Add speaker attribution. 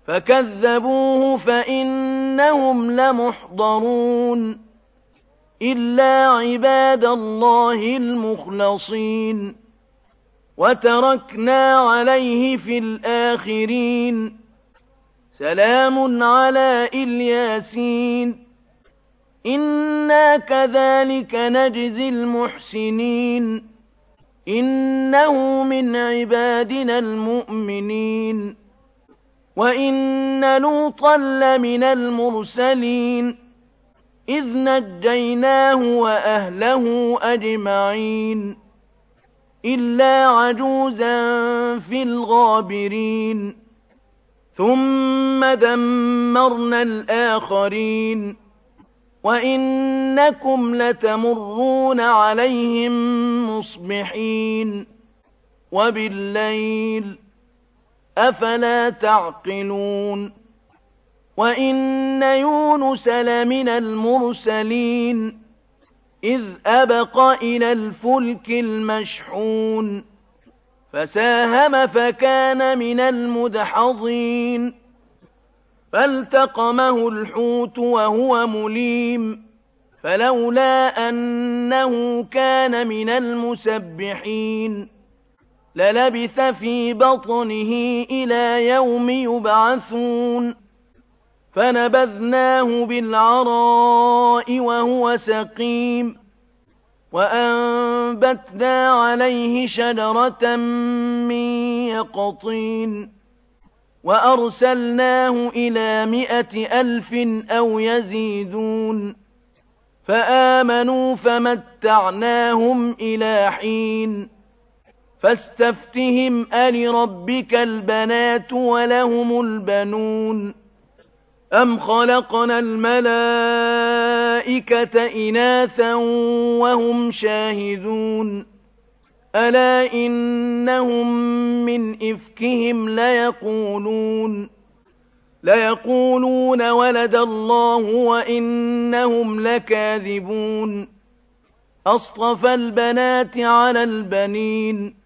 Speaker 1: فكذبوه فإنهم لمحضرون إلا عباد الله المخلصين وتركنا عليه في الآخرين سلام على الياسين إنا كذلك نجزي المحسنين إنه من عبادنا المؤمنين وإن لوطا لمن المرسلين إذ نجيناه وأهله أجمعين إلا عجوزا في الغابرين ثم دمرنا الآخرين وإنكم لتمرون عليهم مصبحين وبالليل أفلا تعقلون وإن يونس لمن المرسلين إذ أبق إلى الفلك المشحون فساهم فكان من المدحضين فالتقمه الحوت وهو مليم فلولا أنه كان من المسبحين للبث في بطنه إلى يوم يبعثون فنبذناه بالعراء وهو سقيم وأنبتنا عليه شجرة من يقطين وأرسلناه إلى 100,000 أو يزيدون فآمنوا فمتعناهم إلى حين فاستفتهم ألربك البنات ولهم البنون أم خلقنا الملائكة إناثا وهم شاهدون ألا إنهم من إفكهم ليقولون ولد الله وإنهم لكاذبون أصطفى البنات على البنين